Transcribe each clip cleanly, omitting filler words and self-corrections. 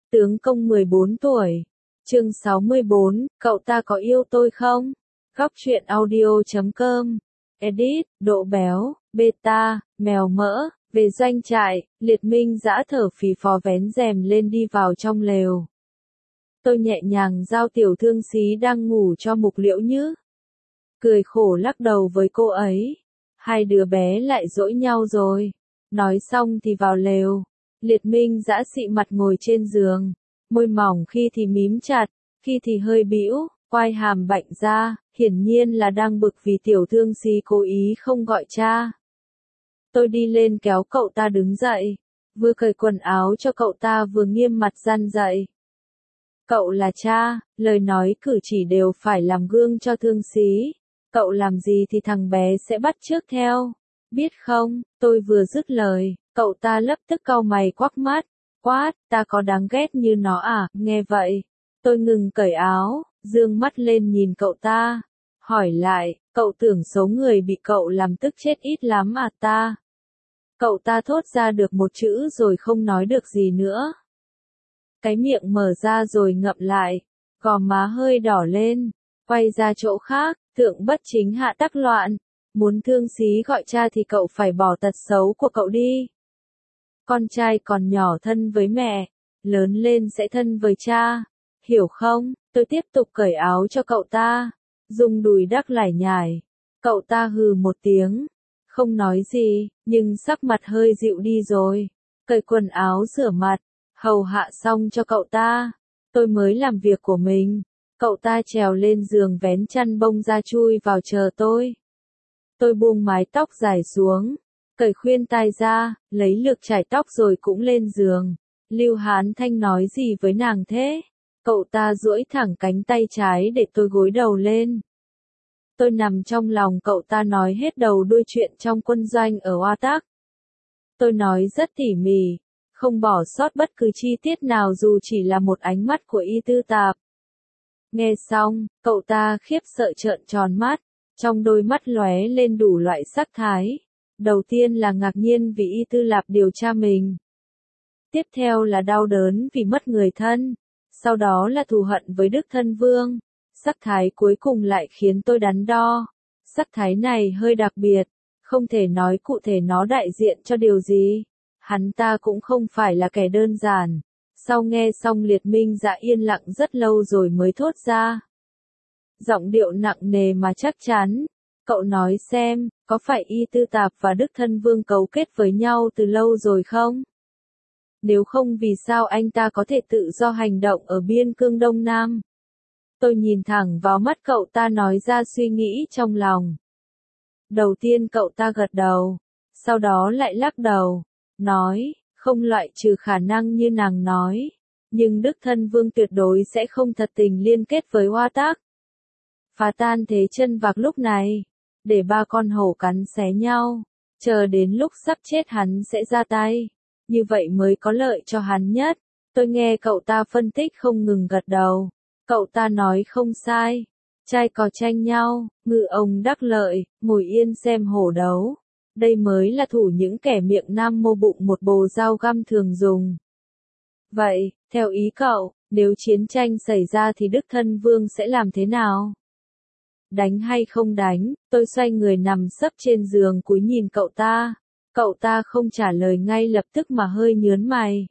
Tướng công 14 tuổi. Chương 64, cậu ta có yêu tôi không? Góc truyện audio.com. Edit, độ béo, beta, mèo mỡ. Về doanh trại, Liệt Minh dã thở phì phò vén rèm lên đi vào trong lều. Tôi nhẹ nhàng giao tiểu thương xí đang ngủ cho Mục Liễu Nhứ. Cười khổ lắc đầu với cô ấy. Hai đứa bé lại dỗi nhau rồi. Nói xong thì vào lều. Liệt Minh dã xị mặt ngồi trên giường. Môi mỏng khi thì mím chặt, khi thì hơi bĩu, quai hàm bạnh ra, hiển nhiên là đang bực vì tiểu thương xí cố ý không gọi cha. Tôi đi lên kéo cậu ta đứng dậy, vừa cởi quần áo cho cậu ta vừa nghiêm mặt răn dạy. Cậu là cha, lời nói cử chỉ đều phải làm gương cho thương xí. Cậu làm gì thì thằng bé sẽ bắt chước theo. Biết không, tôi vừa dứt lời, cậu ta lập tức cau mày quắc mắt. Quát, ta có đáng ghét như nó à? Nghe vậy, tôi ngừng cởi áo, dương mắt lên nhìn cậu ta. Hỏi lại, cậu tưởng số người bị cậu làm tức chết ít lắm à ta? Cậu ta thốt ra được một chữ rồi không nói được gì nữa. Cái miệng mở ra rồi ngậm lại, gò má hơi đỏ lên, quay ra chỗ khác, Thượng bất chính hạ tắc loạn. Muốn thương xí gọi cha thì cậu phải bỏ tật xấu của cậu đi. Con trai còn nhỏ thân với mẹ, lớn lên sẽ thân với cha, hiểu không? Tôi tiếp tục cởi áo cho cậu ta, dùng đùi đắc lải nhải. Cậu ta hừ một tiếng, không nói gì, nhưng sắc mặt hơi dịu đi rồi. Cởi quần áo rửa mặt, hầu hạ xong cho cậu ta, tôi mới làm việc của mình. Cậu ta trèo lên giường vén chăn bông ra chui vào chờ tôi. Tôi buông mái tóc dài xuống, cởi khuyên tai ra, lấy lược chải tóc rồi cũng lên giường. Lưu Hán Thanh nói gì với nàng thế? Cậu ta duỗi thẳng cánh tay trái để tôi gối đầu lên. Tôi nằm trong lòng cậu ta nói hết đầu đuôi chuyện trong quân doanh ở Hoa Tác. Tôi nói rất tỉ mỉ, không bỏ sót bất cứ chi tiết nào dù chỉ là một ánh mắt của Y Tư Tạp. Nghe xong, cậu ta khiếp sợ trợn tròn mắt, trong đôi mắt lóe lên đủ loại sắc thái. Đầu tiên là ngạc nhiên vì Y Tư Lạp điều tra mình. Tiếp theo là đau đớn vì mất người thân. Sau đó là thù hận với Đức Thân Vương. Sắc thái cuối cùng lại khiến tôi đắn đo. Sắc thái này hơi đặc biệt, không thể nói cụ thể nó đại diện cho điều gì. Hắn ta cũng không phải là kẻ đơn giản. Sau nghe xong Liệt Minh dã yên lặng rất lâu rồi mới thốt ra. Giọng điệu nặng nề mà chắc chắn. Cậu nói xem, có phải Y Tư Tạp và Đức Thân Vương cấu kết với nhau từ lâu rồi không? Nếu không vì sao anh ta có thể tự do hành động ở biên cương Đông Nam? Tôi nhìn thẳng vào mắt cậu ta nói ra suy nghĩ trong lòng. Đầu tiên cậu ta gật đầu, sau đó lại lắc đầu, nói, không loại trừ khả năng như nàng nói, nhưng Đức Thân Vương tuyệt đối sẽ không thật tình liên kết với Hoa Tác. Phá tan thế chân vạc lúc này, để ba con hổ cắn xé nhau, chờ đến lúc sắp chết hắn sẽ ra tay, như vậy mới có lợi cho hắn nhất. Tôi nghe cậu ta phân tích không ngừng gật đầu, cậu ta nói không sai, trai cò tranh nhau, ngư ông đắc lợi, ngồi yên xem hổ đấu. Đây mới là thủ những kẻ miệng nam mô bụng một bồ dao găm thường dùng. Vậy, theo ý cậu, nếu chiến tranh xảy ra thì Đức Thân Vương sẽ làm thế nào? Đánh hay không đánh? Tôi xoay người nằm sấp trên giường cúi nhìn cậu ta. Cậu ta không trả lời ngay lập tức mà hơi nhớn mày.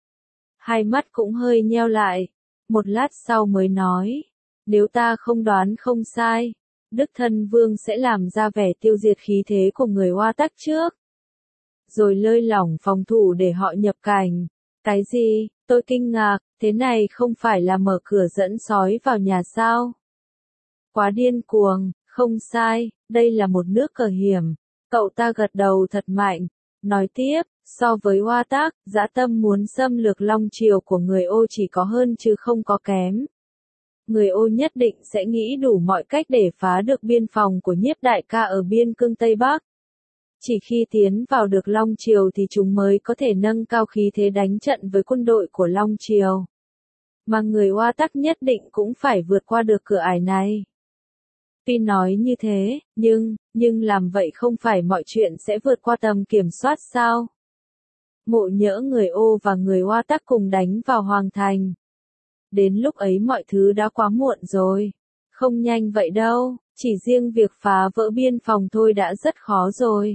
Hai mắt cũng hơi nheo lại. Một lát sau mới nói. Nếu ta không đoán không sai, Đức Thân Vương sẽ làm ra vẻ tiêu diệt khí thế của người Hoa Tác trước. Rồi lơi lỏng phòng thủ để họ nhập cảnh. Cái gì? Tôi kinh ngạc, thế này không phải là mở cửa dẫn sói vào nhà sao? Quá điên cuồng, không sai, đây là một nước cờ hiểm. Cậu ta gật đầu thật mạnh, nói tiếp, so với Hoa Tác, dã tâm muốn xâm lược Long Triều của người Ô chỉ có hơn chứ không có kém. Người Ô nhất định sẽ nghĩ đủ mọi cách để phá được biên phòng của Nhiếp đại ca ở biên cương Tây Bắc. Chỉ khi tiến vào được Long Triều thì chúng mới có thể nâng cao khí thế đánh trận với quân đội của Long Triều. Mà người Hoa Tác nhất định cũng phải vượt qua được cửa ải này. Tuy nói như thế, nhưng làm vậy không phải mọi chuyện sẽ vượt qua tầm kiểm soát sao? ngộ nhỡ người Ô và người Hoa Tắc cùng đánh vào Hoàng Thành. Đến lúc ấy mọi thứ đã quá muộn rồi. Không nhanh vậy đâu, chỉ riêng việc phá vỡ biên phòng thôi đã rất khó rồi.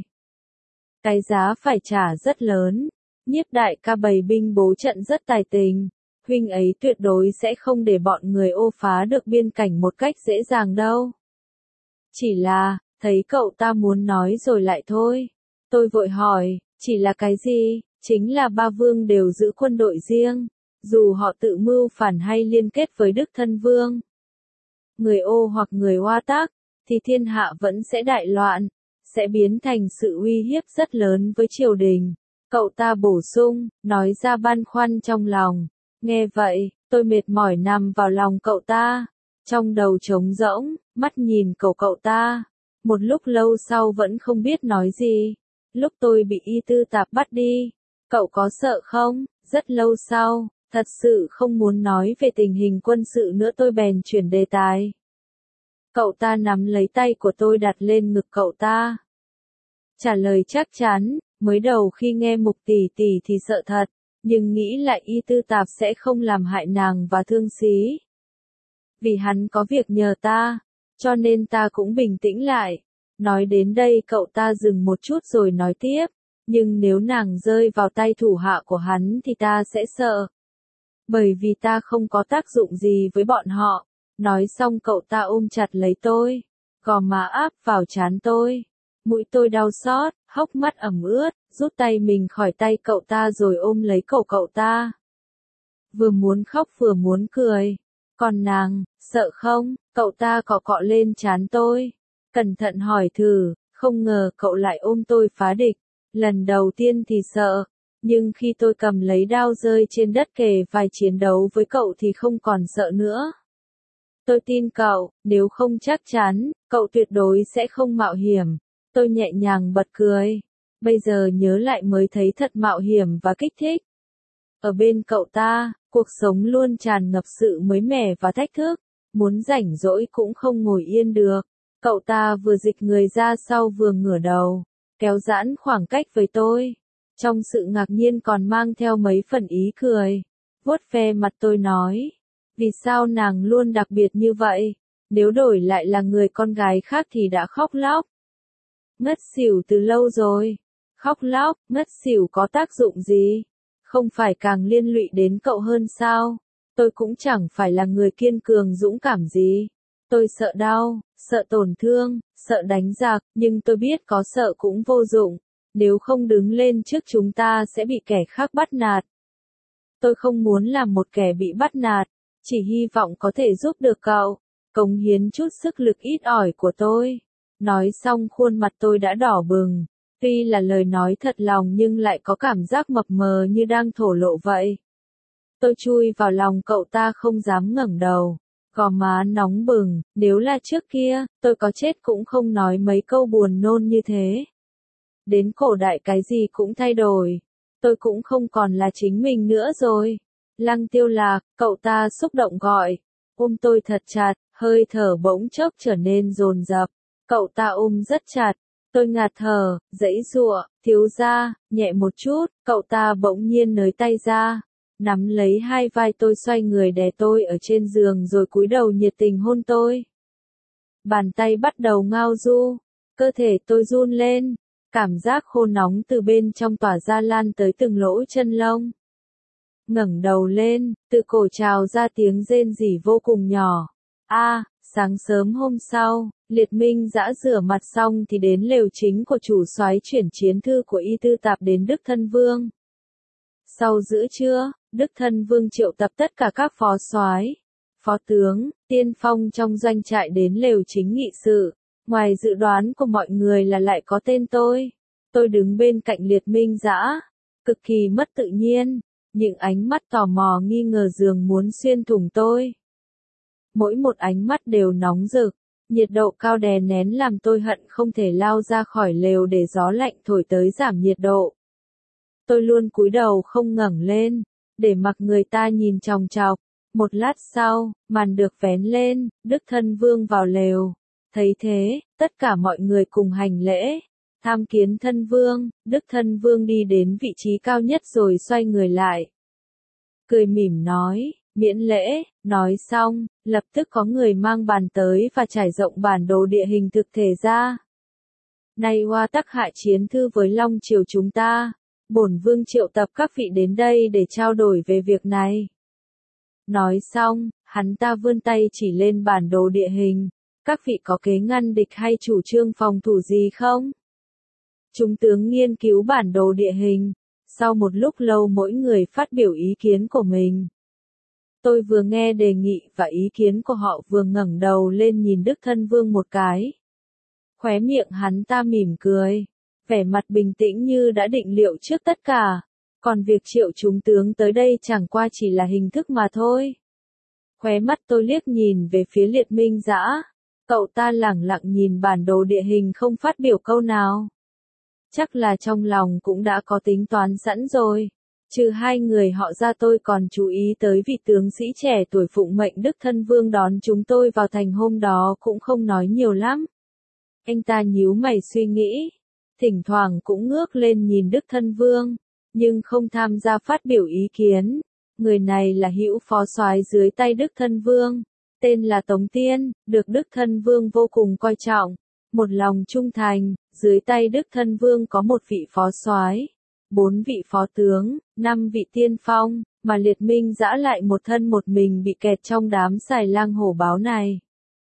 Cái giá phải trả rất lớn. Nhiếp đại ca bày binh bố trận rất tài tình. Huynh ấy tuyệt đối sẽ không để bọn người Ô phá được biên cảnh một cách dễ dàng đâu. Chỉ là, thấy cậu ta muốn nói rồi lại thôi. Tôi vội hỏi, chỉ là cái gì? Chính là ba vương đều giữ quân đội riêng, dù họ tự mưu phản hay liên kết với Đức Thân Vương. Người Ô hoặc người Hoa Tắc, thì thiên hạ vẫn sẽ đại loạn, sẽ biến thành sự uy hiếp rất lớn với triều đình. Cậu ta bổ sung, nói ra băn khoăn trong lòng. Nghe vậy, tôi mệt mỏi nằm vào lòng cậu ta, trong đầu trống rỗng, mắt nhìn cậu ta. Một lúc lâu sau vẫn không biết nói gì. Lúc tôi bị Y Tư Tạp bắt đi, cậu có sợ không? Rất lâu sau, thật sự không muốn nói về tình hình quân sự nữa tôi bèn chuyển đề tài. Cậu ta nắm lấy tay của tôi đặt lên ngực cậu ta. Trả lời chắc chắn, mới đầu khi nghe Mục tỷ tỷ thì sợ thật, nhưng nghĩ lại Y Tư Tạp sẽ không làm hại nàng và Thương Xí. Vì hắn có việc nhờ ta, cho nên ta cũng bình tĩnh lại. Nói đến đây cậu ta dừng một chút rồi nói tiếp, nhưng nếu nàng rơi vào tay thủ hạ của hắn thì ta sẽ sợ. Bởi vì ta không có tác dụng gì với bọn họ. Nói xong cậu ta ôm chặt lấy tôi, gò má áp vào trán tôi. Mũi tôi đau xót, hốc mắt ẩm ướt, rút tay mình khỏi tay cậu ta rồi ôm lấy cổ cậu ta. Vừa muốn khóc vừa muốn cười. Còn nàng, sợ không? Cậu ta cọ cọ lên trán tôi. Cẩn thận hỏi thử, không ngờ cậu lại ôm tôi phá địch. Lần đầu tiên thì sợ, nhưng khi tôi cầm lấy đao rơi trên đất kề vai chiến đấu với cậu thì không còn sợ nữa. Tôi tin cậu, nếu không chắc chắn, cậu tuyệt đối sẽ không mạo hiểm. Tôi nhẹ nhàng bật cười. Bây giờ nhớ lại mới thấy thật mạo hiểm và kích thích. Ở bên cậu ta, cuộc sống luôn tràn ngập sự mới mẻ và thách thức. Muốn rảnh rỗi cũng không ngồi yên được. Cậu ta vừa dịch người ra sau vừa ngửa đầu, kéo giãn khoảng cách với tôi. Trong sự ngạc nhiên còn mang theo mấy phần ý cười. Vuốt ve mặt tôi nói. Vì sao nàng luôn đặc biệt như vậy? Nếu đổi lại là người con gái khác thì đã khóc lóc. Ngất xỉu từ lâu rồi. Khóc lóc, ngất xỉu có tác dụng gì? Không phải càng liên lụy đến cậu hơn sao? Tôi cũng chẳng phải là người kiên cường dũng cảm gì. Tôi sợ đau, sợ tổn thương, sợ đánh giặc, nhưng tôi biết có sợ cũng vô dụng. Nếu không đứng lên trước chúng ta sẽ bị kẻ khác bắt nạt. Tôi không muốn làm một kẻ bị bắt nạt, chỉ hy vọng có thể giúp được cậu, cống hiến chút sức lực ít ỏi của tôi. Nói xong khuôn mặt tôi đã đỏ bừng, tuy là lời nói thật lòng nhưng lại có cảm giác mập mờ như đang thổ lộ vậy. Tôi chui vào lòng cậu ta không dám ngẩng đầu, gò má nóng bừng, nếu là trước kia, tôi có chết cũng không nói mấy câu buồn nôn như thế. Đến cổ đại cái gì cũng thay đổi, tôi cũng không còn là chính mình nữa rồi. Lăng Tiêu Lạc, cậu ta xúc động gọi, ôm tôi thật chặt, hơi thở bỗng chốc trở nên dồn dập. Cậu ta ôm rất chặt, tôi ngạt thở, giãy giụa, thiếu gia, nhẹ một chút, cậu ta bỗng nhiên nới tay ra, nắm lấy hai vai tôi xoay người đè tôi ở trên giường rồi cúi đầu nhiệt tình hôn tôi. Bàn tay bắt đầu ngao du, cơ thể tôi run lên, cảm giác khô nóng từ bên trong tỏa ra lan tới từng lỗ chân lông. Ngẩng đầu lên, từ cổ trào ra tiếng rên rỉ vô cùng nhỏ. Sáng sớm hôm sau, Liệt Minh Dã rửa mặt xong thì đến lều chính của chủ soái chuyển chiến thư của Y Tư Tạp đến Đức Thân Vương. Sau giữa trưa, Đức Thân Vương triệu tập tất cả các phó soái, phó tướng, tiên phong trong doanh trại đến lều chính nghị sự. Ngoài dự đoán của mọi người là lại có tên tôi. Tôi đứng bên cạnh Liệt Minh Dã, cực kỳ mất tự nhiên, những ánh mắt tò mò nghi ngờ dường muốn xuyên thủng tôi. Mỗi một ánh mắt đều nóng rực, nhiệt độ cao đè nén làm tôi hận không thể lao ra khỏi lều để gió lạnh thổi tới giảm nhiệt độ. Tôi luôn cúi đầu không ngẩng lên, để mặc người ta nhìn chòng chọc. Một lát sau, màn được vén lên, Đức Thân Vương vào lều. Thấy thế, tất cả mọi người cùng hành lễ. Tham kiến thân vương, Đức thân vương đi đến vị trí cao nhất rồi xoay người lại. Cười mỉm nói, miễn lễ, nói xong, lập tức có người mang bàn tới và trải rộng bản đồ địa hình thực thể ra. Nay Hoa Tắc hạ chiến thư với Long Triều chúng ta, bổn vương triệu tập các vị đến đây để trao đổi về việc này. Nói xong, hắn ta vươn tay chỉ lên bản đồ địa hình, các vị có kế ngăn địch hay chủ trương phòng thủ gì không? Chúng tướng nghiên cứu bản đồ địa hình, sau một lúc lâu mỗi người phát biểu ý kiến của mình. Tôi vừa nghe đề nghị và ý kiến của họ vừa ngẩng đầu lên nhìn Đức thân vương một cái. Khóe miệng hắn ta mỉm cười, vẻ mặt bình tĩnh như đã định liệu trước tất cả, còn việc triệu chúng tướng tới đây chẳng qua chỉ là hình thức mà thôi. Khóe mắt tôi liếc nhìn về phía Liệt Minh Dã, cậu ta lẳng lặng nhìn bản đồ địa hình không phát biểu câu nào. Chắc là trong lòng cũng đã có tính toán sẵn rồi. Trừ hai người họ ra tôi còn chú ý tới vị tướng sĩ trẻ tuổi phụng mệnh Đức thân vương đón chúng tôi vào thành hôm đó cũng không nói nhiều lắm. Anh ta nhíu mày suy nghĩ, thỉnh thoảng cũng ngước lên nhìn Đức thân vương, nhưng không tham gia phát biểu ý kiến. Người này là hữu phó soái dưới tay Đức thân vương, tên là Tống Tiên, được Đức thân vương vô cùng coi trọng, một lòng trung thành. Dưới tay Đức thân vương có một vị phó soái, 4 vị phó tướng, 5 vị tiên phong, mà Liệt Minh Dã lại một thân một mình bị kẹt trong đám xài lang hổ báo này.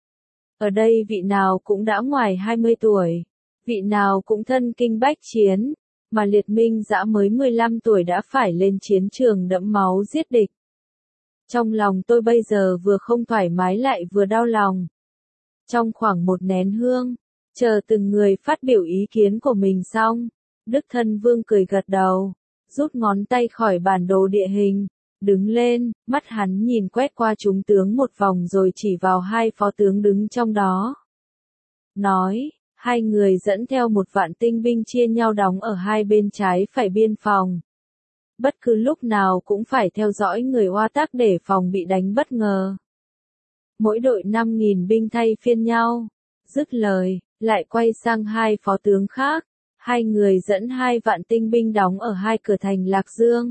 Ở đây vị nào cũng đã ngoài 20 tuổi, vị nào cũng thân kinh bách chiến, mà Liệt Minh Dã mới 15 tuổi đã phải lên chiến trường đẫm máu giết địch. Trong lòng tôi bây giờ vừa không thoải mái lại vừa đau lòng. Trong khoảng một nén hương, chờ từng người phát biểu ý kiến của mình xong, Đức thân vương cười gật đầu, rút ngón tay khỏi bản đồ địa hình, đứng lên, mắt hắn nhìn quét qua chúng tướng một vòng rồi chỉ vào hai phó tướng đứng trong đó. Nói, hai người dẫn theo 1.000 tinh binh chia nhau đóng ở hai bên trái phải biên phòng. Bất cứ lúc nào cũng phải theo dõi người Hoa Tắc để phòng bị đánh bất ngờ. Mỗi đội 5.000 binh thay phiên nhau. Dứt lời, lại quay sang hai phó tướng khác. Hai người dẫn 2.000 tinh binh đóng ở hai cửa thành Lạc Dương.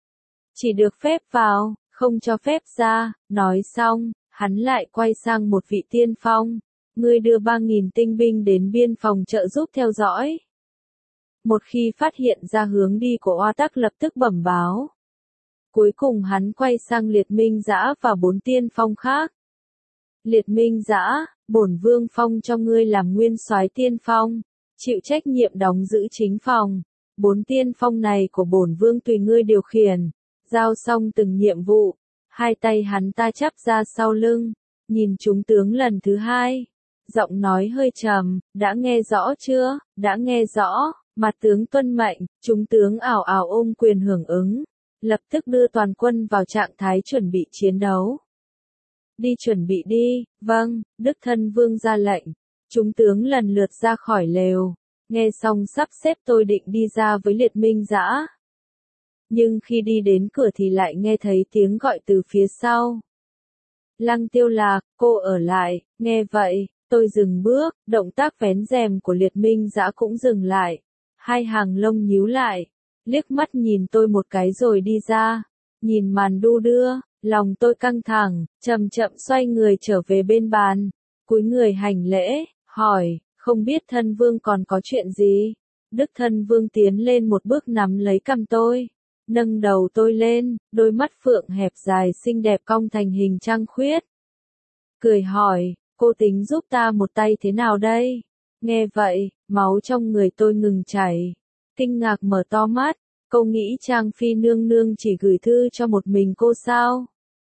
Chỉ được phép vào, không cho phép ra. Nói xong, hắn lại quay sang một vị tiên phong. Ngươi đưa 3.000 tinh binh đến biên phòng trợ giúp theo dõi. Một khi phát hiện ra hướng đi của Hoa Tắc lập tức bẩm báo. Cuối cùng hắn quay sang Liệt Minh Dã và 4 tiên phong khác. Liệt Minh Dã, bổn vương phong cho ngươi làm nguyên soái tiên phong, chịu trách nhiệm đóng giữ chính phòng. 4 tiên phong này của bổn vương tùy ngươi điều khiển. Giao xong từng nhiệm vụ, hai tay hắn ta chắp ra sau lưng, nhìn chúng tướng lần thứ hai. Giọng nói hơi trầm, đã nghe rõ chưa, đã nghe rõ. Mặt tướng tuân mệnh, chúng tướng ào ào ôm quyền hưởng ứng, lập tức đưa toàn quân vào trạng thái chuẩn bị chiến đấu. Đi chuẩn bị đi, vâng, Đức thân vương ra lệnh. Chúng tướng lần lượt ra khỏi lều, nghe xong sắp xếp tôi định đi ra với Liệt Minh Dã. Nhưng khi đi đến cửa thì lại nghe thấy tiếng gọi từ phía sau. Lăng Tiêu Lạc, cô ở lại, nghe vậy, tôi dừng bước, động tác vén rèm của Liệt Minh Dã cũng dừng lại. Hai hàng lông nhíu lại, liếc mắt nhìn tôi một cái rồi đi ra. Nhìn màn đu đưa, lòng tôi căng thẳng, chậm chậm xoay người trở về bên bàn, cúi người hành lễ, hỏi, không biết thân vương còn có chuyện gì? Đức thân vương tiến lên một bước nắm lấy cằm tôi, nâng đầu tôi lên, đôi mắt phượng hẹp dài xinh đẹp cong thành hình trăng khuyết. Cười hỏi, cô tính giúp ta một tay thế nào đây? Nghe vậy, máu trong người tôi ngừng chảy. Kinh ngạc mở to mắt, cô nghĩ Trang Phi nương nương chỉ gửi thư cho một mình cô sao?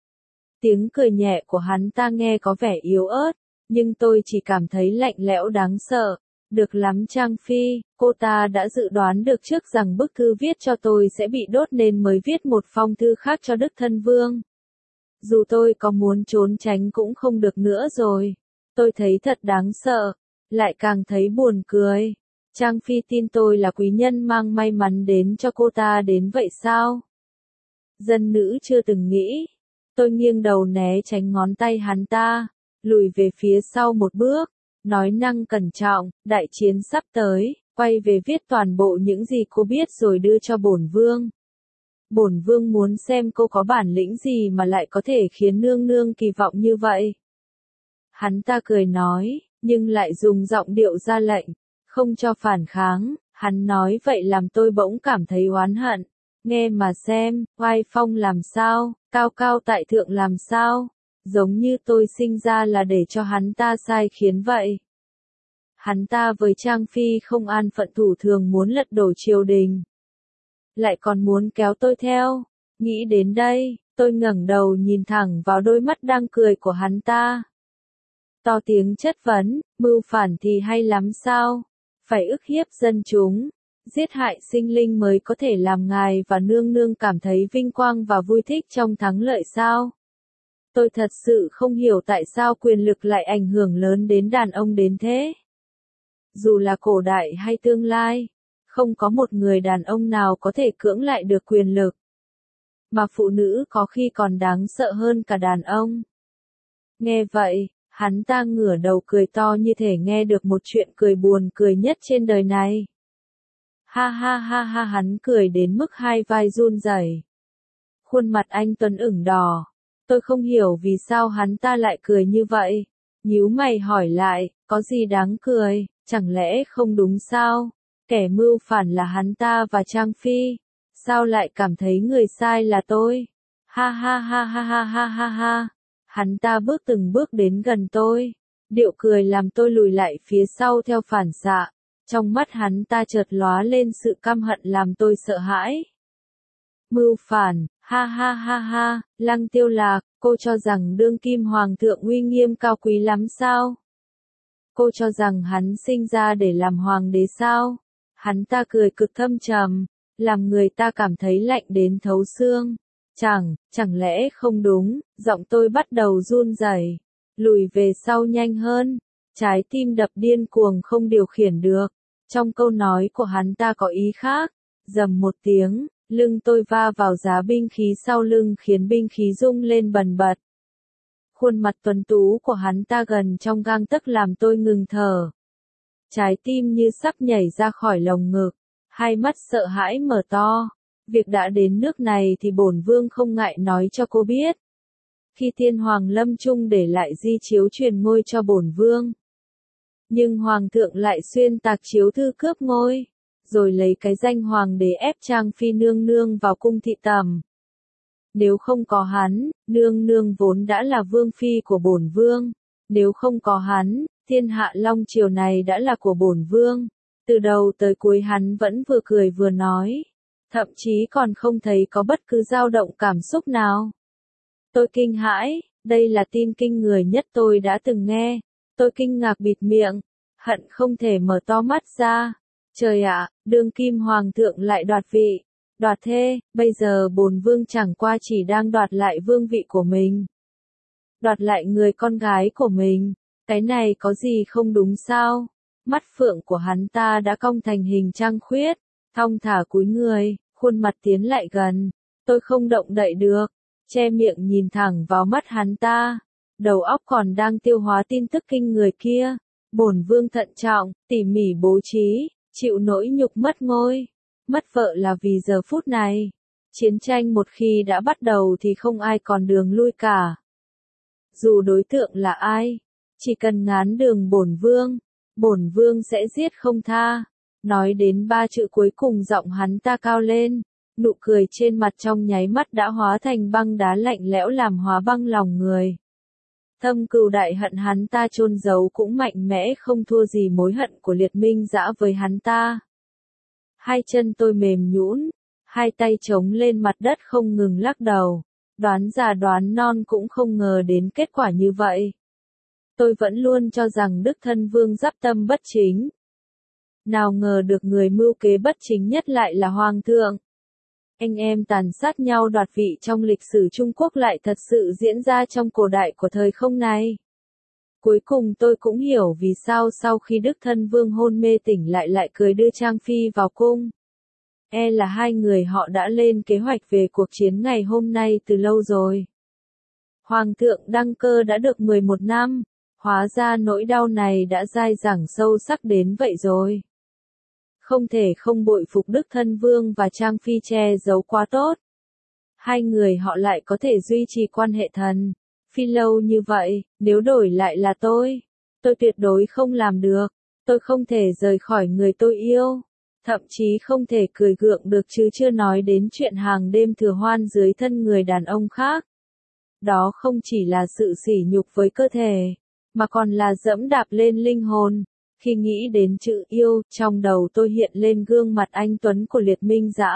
Tiếng cười nhẹ của hắn ta nghe có vẻ yếu ớt, nhưng tôi chỉ cảm thấy lạnh lẽo đáng sợ. Được lắm Trang Phi, cô ta đã dự đoán được trước rằng bức thư viết cho tôi sẽ bị đốt nên mới viết một phong thư khác cho Đức thân vương. Dù tôi có muốn trốn tránh cũng không được nữa rồi. Tôi thấy thật đáng sợ. Lại càng thấy buồn cười. Trang Phi tin tôi là quý nhân mang may mắn đến cho cô ta đến vậy sao? Dân nữ chưa từng nghĩ. Tôi nghiêng đầu né tránh ngón tay hắn ta, lùi về phía sau một bước, nói năng cẩn trọng, đại chiến sắp tới, quay về viết toàn bộ những gì cô biết rồi đưa cho bổn vương. Bổn vương muốn xem cô có bản lĩnh gì mà lại có thể khiến nương nương kỳ vọng như vậy. Hắn ta cười nói, nhưng lại dùng giọng điệu ra lệnh, không cho phản kháng. Hắn nói vậy làm tôi bỗng cảm thấy oán hận. Nghe mà xem, oai phong làm sao, cao cao tại thượng làm sao, giống như tôi sinh ra là để cho hắn ta sai khiến vậy. Hắn ta với Trang Phi không an phận thủ thường muốn lật đổ triều đình. Lại còn muốn kéo tôi theo. Nghĩ đến đây, tôi ngẩng đầu nhìn thẳng vào đôi mắt đang cười của hắn ta. To tiếng chất vấn, mưu phản thì hay lắm sao? Phải ức hiếp dân chúng, giết hại sinh linh mới có thể làm ngài và nương nương cảm thấy vinh quang và vui thích trong thắng lợi sao? Tôi thật sự không hiểu tại sao quyền lực lại ảnh hưởng lớn đến đàn ông đến thế. Dù là cổ đại hay tương lai, không có một người đàn ông nào có thể cưỡng lại được quyền lực. Mà phụ nữ có khi còn đáng sợ hơn cả đàn ông. Nghe vậy, hắn ta ngửa đầu cười to như thể nghe được một chuyện cười buồn cười nhất trên đời này. Ha ha ha ha, hắn cười đến mức hai vai run rẩy. Khuôn mặt anh Tuấn ửng đỏ. Tôi không hiểu vì sao hắn ta lại cười như vậy. Nhíu mày hỏi lại, có gì đáng cười, chẳng lẽ không đúng sao? Kẻ mưu phản là hắn ta và Trang Phi. Sao lại cảm thấy người sai là tôi? Ha ha ha ha ha ha ha ha. Hắn ta bước từng bước đến gần tôi. Điệu cười làm tôi lùi lại phía sau theo phản xạ. Trong mắt hắn ta chợt lóe lên sự căm hận làm tôi sợ hãi. Mưu phản, ha ha ha ha, Lăng Tiêu Lạc, cô cho rằng đương kim hoàng thượng uy nghiêm cao quý lắm sao? Cô cho rằng hắn sinh ra để làm hoàng đế sao? Hắn ta cười cực thâm trầm, làm người ta cảm thấy lạnh đến thấu xương. Chẳng lẽ không đúng, giọng tôi bắt đầu run rẩy, lùi về sau nhanh hơn, trái tim đập điên cuồng không điều khiển được. Trong câu nói của hắn ta có ý khác, rầm một tiếng, lưng tôi va vào giá binh khí sau lưng khiến binh khí rung lên bần bật. Khuôn mặt tuấn tú của hắn ta gần trong gang tấc làm tôi ngừng thở. Trái tim như sắp nhảy ra khỏi lồng ngực, hai mắt sợ hãi mở to. Việc đã đến nước này thì bổn vương không ngại nói cho cô biết. Khi tiên hoàng lâm chung để lại di chiếu truyền ngôi cho bổn vương. Nhưng hoàng thượng lại xuyên tạc chiếu thư cướp ngôi, rồi lấy cái danh hoàng đế ép Trang Phi nương nương vào cung thị tầm. Nếu không có hắn, nương nương vốn đã là vương phi của bổn vương. Nếu không có hắn, thiên hạ long triều này đã là của bổn vương. Từ đầu tới cuối hắn vẫn vừa cười vừa nói. Thậm chí còn không thấy có bất cứ dao động cảm xúc nào. Tôi kinh hãi, đây là tin kinh người nhất tôi đã từng nghe. Tôi kinh ngạc bịt miệng, hận không thể mở to mắt ra. Trời ạ, đương kim hoàng thượng lại đoạt vị, đoạt thê, bây giờ bổn vương chẳng qua chỉ đang đoạt lại vương vị của mình. Đoạt lại người con gái của mình, cái này có gì không đúng sao? Mắt phượng của hắn ta đã cong thành hình trăng khuyết, thong thả cúi người, khuôn mặt tiến lại gần. Tôi không động đậy được, che miệng nhìn thẳng vào mắt hắn ta. Đầu óc còn đang tiêu hóa tin tức kinh người kia. Bổn vương thận trọng, tỉ mỉ bố trí, chịu nỗi nhục mất ngôi, mất vợ là vì giờ phút này. Chiến tranh một khi đã bắt đầu thì không ai còn đường lui cả. Dù đối tượng là ai, chỉ cần ngán đường bổn vương sẽ giết không tha. Nói đến ba chữ cuối cùng giọng hắn ta cao lên, nụ cười trên mặt trong nháy mắt đã hóa thành băng đá lạnh lẽo làm hóa băng lòng người. Thâm cừu đại hận hắn ta chôn giấu cũng mạnh mẽ không thua gì mối hận của Liệt Minh Dã với hắn ta. Hai chân tôi mềm nhũn, hai tay chống lên mặt đất không ngừng lắc đầu. Đoán già đoán non cũng không ngờ đến kết quả như vậy. Tôi vẫn luôn cho rằng đích thân Vương Giáp Tâm bất chính. Nào ngờ được người mưu kế bất chính nhất lại là Hoàng thượng. Anh em tàn sát nhau đoạt vị trong lịch sử Trung Quốc lại thật sự diễn ra trong cổ đại của thời không này. Cuối cùng tôi cũng hiểu vì sao sau khi đích thân Vương hôn mê tỉnh lại cười đưa Trang Phi vào cung. Là hai người họ đã lên kế hoạch về cuộc chiến ngày hôm nay từ lâu rồi. Hoàng thượng đăng cơ đã được 11 năm, hóa ra nỗi đau này đã dai dẳng sâu sắc đến vậy rồi. không thể không bội phục Đức Thân Vương và Trang Phi che giấu quá tốt. Hai người họ lại có thể duy trì quan hệ thần phi lâu như vậy, nếu đổi lại là tôi tuyệt đối không làm được. Tôi không thể rời khỏi người tôi yêu, thậm chí không thể cười gượng được chứ chưa nói đến chuyện hàng đêm thừa hoan dưới thân người đàn ông khác. Đó không chỉ là sự sỉ nhục với cơ thể, mà còn là dẫm đạp lên linh hồn. Khi nghĩ đến chữ yêu, trong đầu tôi hiện lên gương mặt anh tuấn của Liệt Minh Dã.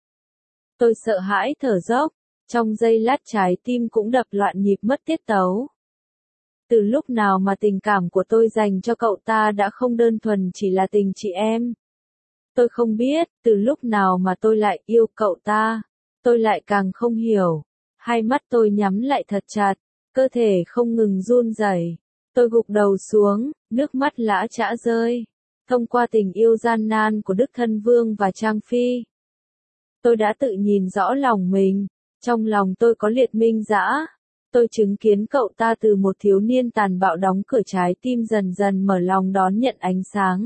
Tôi sợ hãi thở dốc, trong giây lát trái tim cũng đập loạn nhịp mất tiết tấu. Từ lúc nào mà tình cảm của tôi dành cho cậu ta đã không đơn thuần chỉ là tình chị em. Tôi không biết, từ lúc nào mà tôi lại yêu cậu ta. Tôi lại càng không hiểu. Hai mắt tôi nhắm lại thật chặt, cơ thể không ngừng run rẩy. Tôi gục đầu xuống, nước mắt lã chã rơi. Thông qua tình yêu gian nan của Đức Thân Vương và Trang Phi, tôi đã tự nhìn rõ lòng mình. Trong lòng tôi có Liệt Minh Dã. Tôi chứng kiến cậu ta từ một thiếu niên tàn bạo đóng cửa trái tim dần dần mở lòng đón nhận ánh sáng.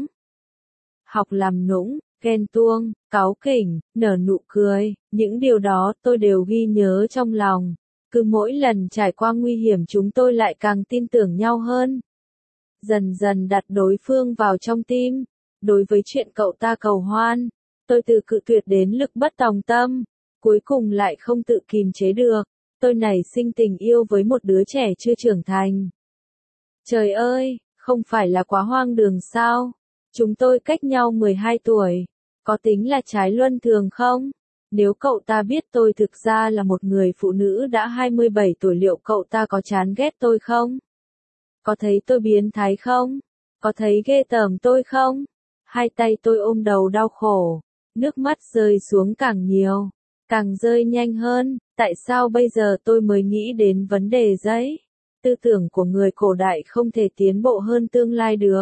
Học làm nũng, ghen tuông, cáu kỉnh, nở nụ cười, những điều đó tôi đều ghi nhớ trong lòng. Cứ mỗi lần trải qua nguy hiểm chúng tôi lại càng tin tưởng nhau hơn. Dần dần đặt đối phương vào trong tim. Đối với chuyện cậu ta cầu hoan, tôi từ cự tuyệt đến lực bất tòng tâm. Cuối cùng lại không tự kìm chế được. Tôi nảy sinh tình yêu với một đứa trẻ chưa trưởng thành. Trời ơi, không phải là quá hoang đường sao? Chúng tôi cách nhau 12 tuổi. Có tính là trái luân thường không? Nếu cậu ta biết tôi thực ra là một người phụ nữ đã 27 tuổi liệu cậu ta có chán ghét tôi không? Có thấy tôi biến thái không? Có thấy ghê tởm tôi không? Hai tay tôi ôm đầu đau khổ. Nước mắt rơi xuống càng nhiều. Càng rơi nhanh hơn. Tại sao bây giờ tôi mới nghĩ đến vấn đề đấy? Tư tưởng của người cổ đại không thể tiến bộ hơn tương lai được.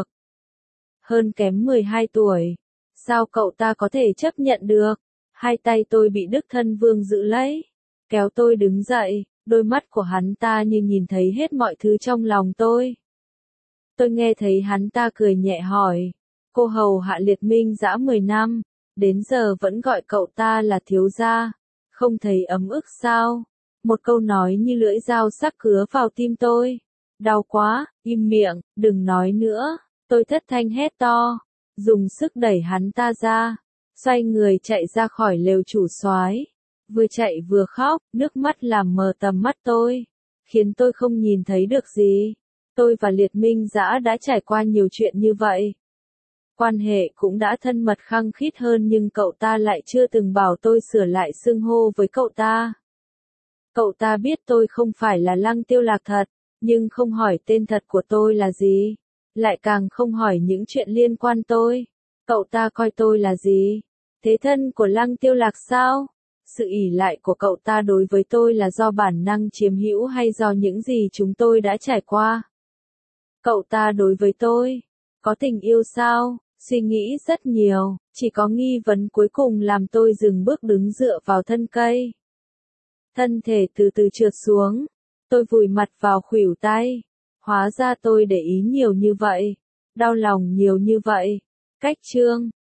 Hơn kém 12 tuổi. Sao cậu ta có thể chấp nhận được? Hai tay tôi bị Đức Thân Vương giữ lấy. Kéo tôi đứng dậy. Đôi mắt của hắn ta như nhìn thấy hết mọi thứ trong lòng tôi. Tôi nghe thấy hắn ta cười nhẹ hỏi. Cô hầu hạ Liệt Minh Dã 10 năm. Đến giờ vẫn gọi cậu ta là thiếu gia. Không thấy ấm ức sao? Một câu nói như lưỡi dao sắc cứa vào tim tôi. Đau quá, im miệng, đừng nói nữa. Tôi thất thanh hét to. Dùng sức đẩy hắn ta ra. Xoay người chạy ra khỏi lều chủ soái. Vừa chạy vừa khóc, nước mắt làm mờ tầm mắt tôi. Khiến tôi không nhìn thấy được gì. Tôi và Liệt Minh Dã đã trải qua nhiều chuyện như vậy. Quan hệ cũng đã thân mật khăng khít hơn nhưng cậu ta lại chưa từng bảo tôi sửa lại xưng hô với cậu ta. Cậu ta biết tôi không phải là Lăng Tiêu Lạc thật, nhưng không hỏi tên thật của tôi là gì. Lại càng không hỏi những chuyện liên quan tôi. Cậu ta coi tôi là gì? Thế thân của Lăng Tiêu Lạc sao? Sự ỷ lại của cậu ta đối với tôi là do bản năng chiếm hữu hay do những gì chúng tôi đã trải qua? Cậu ta đối với tôi có tình yêu sao? Suy nghĩ rất nhiều, chỉ có nghi vấn cuối cùng làm tôi dừng bước đứng dựa vào thân cây. Thân thể từ từ trượt xuống, tôi vùi mặt vào khuỷu tay. Hóa ra tôi để ý nhiều như vậy, đau lòng nhiều như vậy. Cách chương